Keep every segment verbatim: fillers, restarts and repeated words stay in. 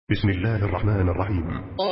بسم الله الرحمن الرحيم.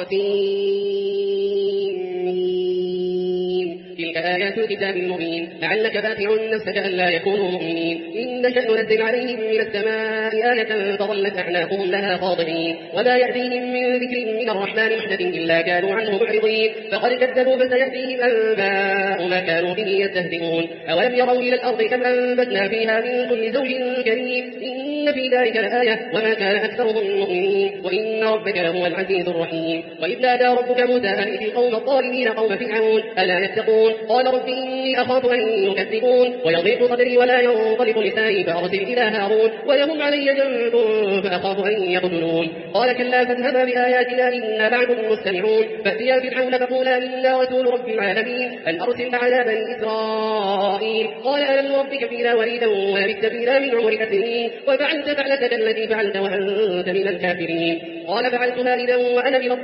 تلك آيات الكتاب المبين لعلك باخع نفسك ألا يكونوا مؤمنين إن نشأ ننزل عليهم من السماء آية فظلت أعناقهم لها خاضعين وما يأتيهم من ذكر من الرحمن محدث إلا كانوا عنه معرضين فقد كذبوا فسيأتيهم أنباء ما كانوا به يستهزئون أولم يروا إلى الأرض كم أنبتنا فيها من كل زوج كريم إن في ذلك لآية وما كان أكثرهم مؤمنين وإن ربك لهو العزيز الرحيم وإذ نادى ربك موسى أن ائت القوم الظالمين قوم فرعون ألا يتقون قال رب إني أخاف أن يكذبون ويضيق صدري ولا ينطلق لساني فأرسل إلى هارون ولهم علي ذنب فأخاف أن يقتلون قال كلا فاذهبا بآياتنا إنا معكم مستمعون فأتيا فرعون فقولا إنا رسول رب العالمين أن أرسل على بني إسرائيل قال ألم نربك فينا وليدا ولبثت فينا من عمرك سنين وفعلت فعلتك التي فعلت وأنت من الكافرين قال فعلتها إذا وأنا من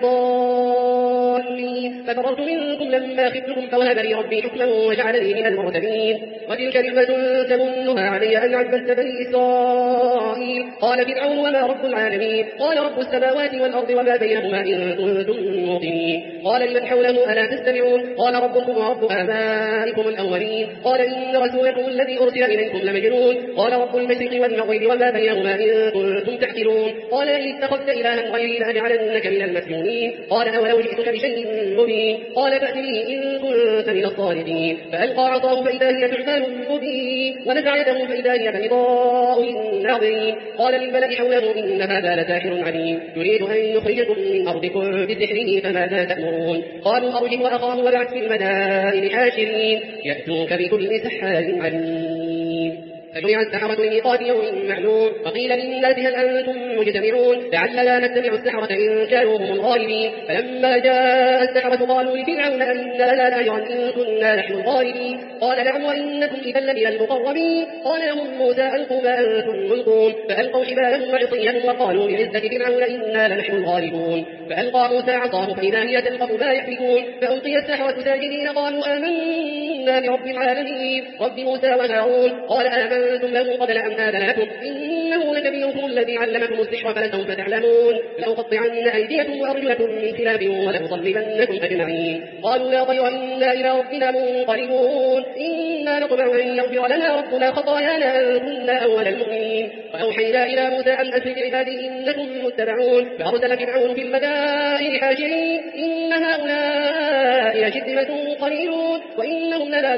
الضالين ففررت منكم لما خفتكم فوهب لي ربي حكما وجعلني من المرسلين وتلك نعمة تمنها علي أن عبدت بني إسرائيل قال فرعون وما رب العالمين قال رب السماوات والأرض وما بينهما إن كنتم موقنين قال لمن حوله ألا تستمعون قال ربكم ورب آبائكم الأولين قال إن رسولكم الذي أرسل إليكم لمجنون قال رب المشرق والمغرب وما بينهما إن كنتم تعقلون قال إن اتخذت إلها غيري لأجعلنك من المسجونين قال أولو جئتك بشيء مبين قال فأت به إن كنت من الصادقين فألقى عصاه فإذا هي ثعبان مبين ونزع يده فإذا هي بيضاء للناظرين قال للملأ حوله إن هذا لساحر عليم يريد أن يخرجكم من أرضكم بسحره فماذا تأمرون قالوا أرجه وأخاه وابعث في المدائن حاشرين يأتوك بكل سحار عليم فجمع السحرة لميقات يوم معلوم فقيل للناس هل أنتم مجتمعون لعلنا نتبع السحرة إن كانوا هم الغالبين فلما جاء السحرة قالوا لفرعون أن لنا لأجرا إن كنا نحن الغالبين قال نعم وإنكم إذا لمن المقربين قال لهم موسى ألقوا ما أنتم ملقون فألقوا حبالهم وعصيهم وقالوا بعزة فرعون إنا لنحن الغالبون فألقى موسى عصاه فإذا هي تلقف ما يحفكون فألقي السحرة ساجدين قالوا آمنا برب العالمين رب موسى وهارون قال آمنتم له قبل أن آذن لكم إنه لكبيركم الذي علمكم السحر فلسوف تعلمون لأقطعن أيديكم وأرجلكم من خلاف ولأصلبنكم أجمعين قالوا لا ضير إنا إلى ربنا منقلبون إنا نطمع أن يغفر لنا ربنا خطايانا أن كنا أول المؤمنين فأوحينا إلى موسى أن أسر بعبادي إنكم متبعون فأرسل فرعون في المدائن حاشرين إن هؤلاء لشرذمة قليلون وإنهم لنا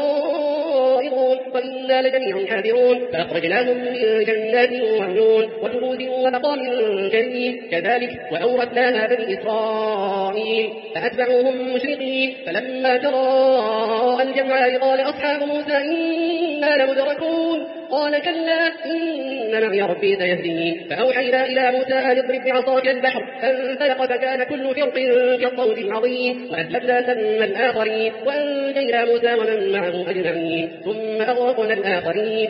لغائظون وإنا لجميع حاذرون فأخرجناهم من جنات وعيون وكنوز ومقام كريم كذلك وأورثناها بني إسرائيل فأتبعوهم مشرقين فلما تراءى الجمعان قال أصحاب موسى إنا لمدركون قال كلا إن معي ربي سيهدين فأوحينا إلى موسى أن اضرب بعصاك البحر فانفلق فكان كل فرق كالطود العظيم وأهلكنا ثم الآخرين وأنجينا موسى ومن معه أجمعين ثم أغرقنا الآخرين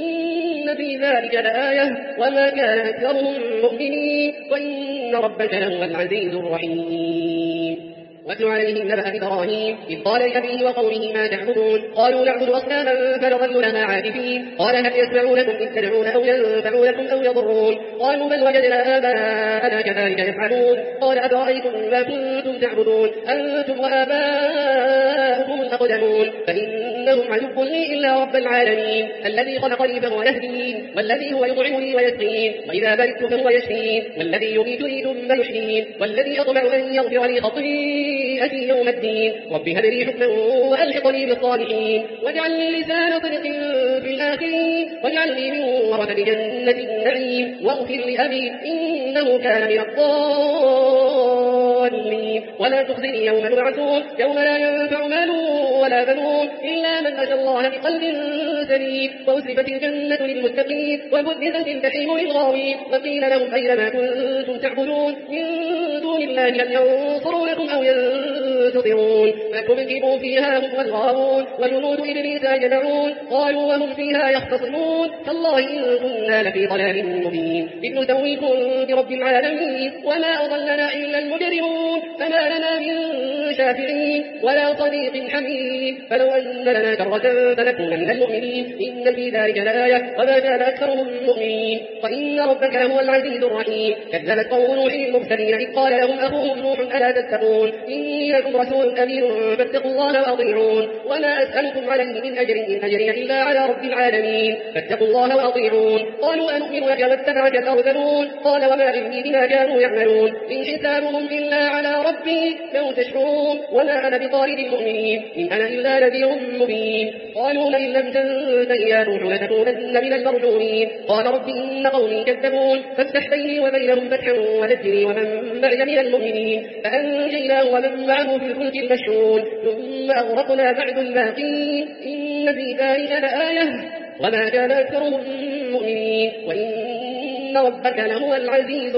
إن في ذلك لآية وما كان أكثرهم مؤمنين وإن ربك لهو العزيز الرحيم واتل عليهم نبأ إبراهيم إذ قال لأبيه وقومه ما تعبدون قالوا نعبد أصناما فنظل لها عاكفين قال هل يسمعونكم إذ تدعون أو ينفعونكم أو يضرون قالوا بل وجدنا آباءنا كذلك يفعلون قال أفرأيتم ما كنتم تعبدون أنتم وآباؤكم الأقدمون فإنهم عدو لي إلا رب العالمين الذي خلقني فهو يهدين والذي هو يطعمني ويسقين وإذا مرضت فهو يشفين والذي يميتني ثم يحيين والذي أطمع أن يغفر لي خطيئتي أتي يوم الدين رب هب لي حكما وألحقني بالصالحين واجعل لي لسان صدق في الآخرين واجعلني من ورثة جنة النعيم واغفر لأبي إنه كان من الضالين ولا تخزني يوم يبعثون يوم لا ينفع مال ولا بنون إلا من أتى الله بقلب سليم وأزلفت الجنة للمتقين وبرزت الجحيم للغاوين وقيل لهم أين ما كنتم تعبدون من دون الله لم ينصرونكم أو ينتصرون فكبكبوا فيها هم والغاوون وجنود إبليس أجمعون قالوا وهم فيها يختصمون تالله إن كنا لفي ضلال مبين إذ نسويكم برب العالمين وما أضلنا إلا المجرمون فما لنا من شافعين ولا صديق حميم فلو أن لنا كرة فنكون من المؤمنين إن في ذلك لآية وما كان أكثرهم مؤمنين وإن ربك لهو العزيز الرحيم كذبت قوم نوح المرسلين إذ قال لهم أخوهم نوح ألا تتقون إني لكم رسول أمين فاتقوا الله وأطيعون وما أسألكم عليه من أجر إن أجري إلا على رب العالمين فاتقوا الله وأطيعون قالوا أنؤمن لك واتبعك الأرذلون قال وما علمي بما كانوا يعملون إن حسابهم إلا على ربي لو تشعرون وما أنا بطارد المؤمنين إن أنا إلا نذير مبين قالوا لئن لم تنته يا نوح لتكونن من المرجومين قال رب إن قومي كذبون فافتح بيني وبينهم فتحا ونجني ومن معي من المؤمنين فأنجيناه ومن معه في الفلك المشحون ثم أغرقنا بعد الباقين إن في ذلك لآية وما كان أكثرهم مؤمنين وإن ربك لهو العزيز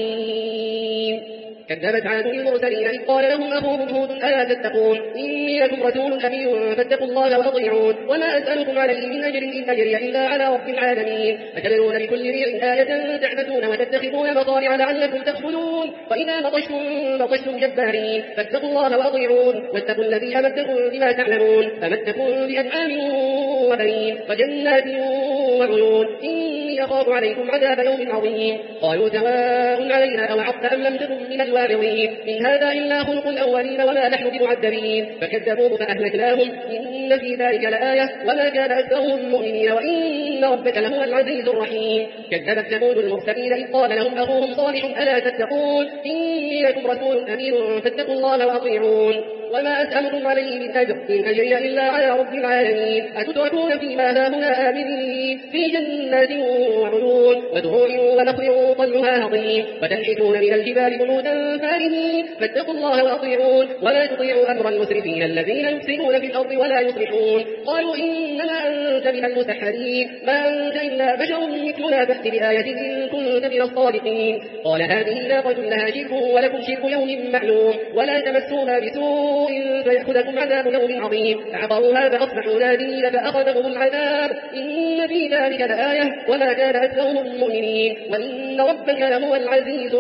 الرحيم كذبت عاد المرسلين إذ قال لهم أخوهم هود ألا تتقون إني لكم رسول أمين فاتقوا الله وأطيعون وما أسألكم عليه من أجر إن أجري إلا على رب العالمين أتبنون بكل ريع آية تعبثون وتتخذون مصارع لعلكم تخلدون وإذا بطشتم بطشتم جبارين فاتقوا الله وأطيعون واتقوا الذي أمدكم بما تعلمون أمدكم بأنعام وبنين وجنات وعيون إني أخاف عليكم عذاب يوم عظيم قالوا سواء علينا أوعظت أم لم تكن من الواعظين إن هذا إلا خلق الأولين وما نحن بمعذبين فكذبوه فأهلكناهم إن في ذلك لآية وما كان أكثرهم مؤمنين وإن ربك لهو العزيز الرحيم كذبت ثمود المرسلين إذ قال لهم أخوهم صالح ألا تتقون إني لكم رسول أمين فاتقوا الله وأطيعون وما أسألكم عليه من أجر إن أجري إلا على رب العالمين أتتركون فيما هاهنا آمنين في جنات وعيون ودروع ونخل طلعها هضيم وتنحتون من الجبال بيوتا فارهين فاتقوا الله وأطيعون ولا تطيعوا أمر المسرفين الذين يفسدون في الأرض ولا يصلحون قالوا إنما أنت من المسحرين ما أنت إلا بشر مثلنا فأت بآية إن كنت من الصادقين قال هذه ناقة لها شرك ولكم شرك يوم معلوم ولا تمسوها بسوء فيأخذكم عذاب يوم عظيم فعقروها فأصبحوا نادمين فأخذهم العذاب إن في ذلك لآية وما كان أكثرهم مؤمنين وإن ربك لهو العزيز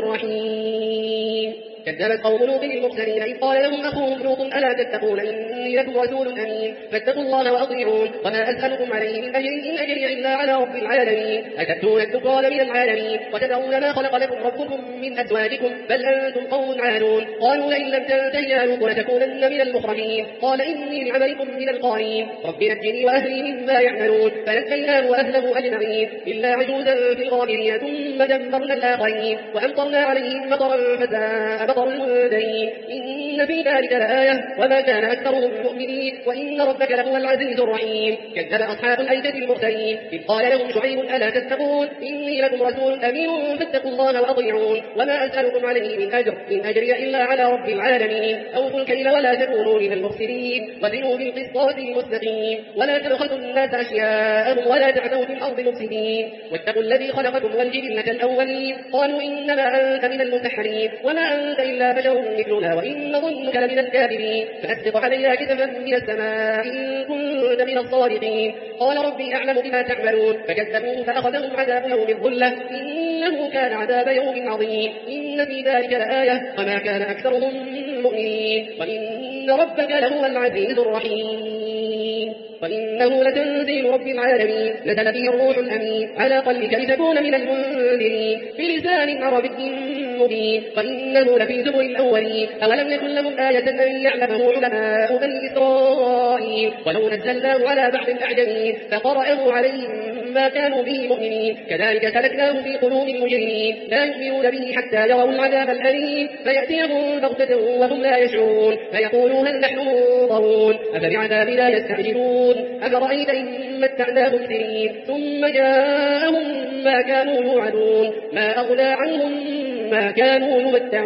الرحيم كذبت قوم لوط المرسلين إذ قال لهم أخوهم لوط ألا تتقون إني لكم رسول أمين فاتقوا الله وأطيعون وما أسألكم عليه من أجر إن أجري إلا على رب العالمين أتأتون الذكران من العالمين وتدعون ما خلق لكم ربكم من أزواجكم بل أنتم قوم عادون قالوا لئن لم تنته يا لوط لتكونن من المخرجين قال إني لعملكم من القالين رب نجني وأهلي مما يعملون فنجيناه وأهله أجمعين إلا عجوزا في الغابرين ثم دمرنا الآخرين وأمطرنا عليهم مطرا فساء مطر المنذرين إن في ذلك لآية وما كان أكثرهم مؤمنين وإن ربك لهو العزيز الرحيم كذب أصحاب الأيكة المرسلين إذ قال لهم شعيب ألا تتقون إني لكم رسول أمين فاتقوا الله وأطيعون وما أسألكم عليه من أجر إن أجري إلا على رب العالمين أوفوا الكيل ولا تكونوا من المخسرين وزنوا بالقسطاس المستقيم ولا تبخسوا الناس أشياءهم ولا تعثوا في الأرض مفسدين واتقوا الذي خلقكم والجبلة الأولين قالوا إنما أنت من المسحرين وما أنت إلا بشر مثلنا وإن ظنك لمن الكاذبين فأسقط علينا كسفا من السماء إن كنت من الصادقين قال ربي أعلم بما تعملون فكذبوه فأخذهم عذاب يوم الظلة إنه كان عذاب يوم عظيم إن في ذلك لآية وما كان أكثرهم مؤمنين وإن ربك لهو العزيز الرحيم وإنه لتنزيل رب العالمين نزل به الروح الأمين على قلبك لتكون من المنذرين بلسان عربي مبين وإنه لفي زبر الأولين أولم يكن لهم آية أن يعلمه علماء بني إسرائيل ولو نزلناه على بعض الأعجمين فقرأه عليهم ما كانوا به مؤمنين كذلك سلكناه في قلوب المجرمين لا يؤمنون به حتى يروا العذاب الأليم فيأتيهم بغتة وهم لا يشعرون فيقولوا هل نحن منظرون أفبعذابنا يستعجلون أفرأيت إن متعناهم سنين ثم جاءهم ما كانوا يوعدون ما أغنى عنهم ما كانوا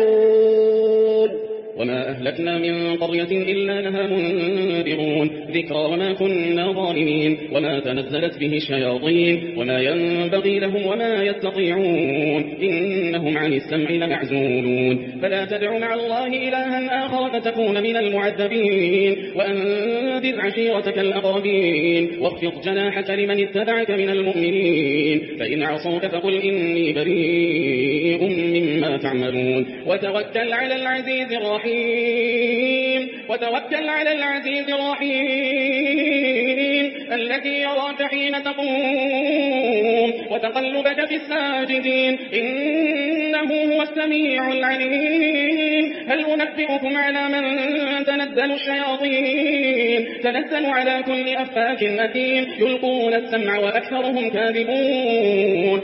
يمتعون وما أهلكنا من قرية إلا لها منذرون ذكرى وما كنا ظالمين وما تنزلت به الشياطين وما ينبغي لهم وما يستطيعون إنهم عن السمع لمعزولون فلا تدع مع الله إلها آخر فتكون من المعذبين وأنذر عشيرتك الأقربين واخفض جناحك لمن اتبعك من المؤمنين فإن عصوك فقل إني بريء مما تعملون وتوكل على العزيز الرحيم الرحيم وتوكل على العزيز الرحيم الذي يراك حين تقوم وتقلبك في الساجدين إنه هو السميع العليم هل أنبئكم على من تنزل الشياطين تنزل على كل أفاك أثيم يلقون السمع وأكثرهم كاذبون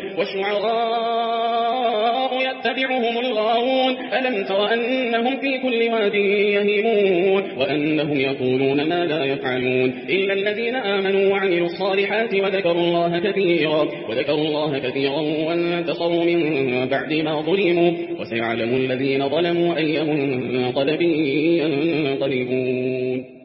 والشعراء يتبعهم الغاوون ألم تر أنهم في كل واد يهيمون وأنهم يقولون ما لا يفعلون إلا الذين آمنوا وعملوا الصالحات وذكروا الله كثيرا وذكروا الله كثيرا وانتصروا من بعد ما ظلموا وسيعلم الذين ظلموا أي منقلب ينقلبون.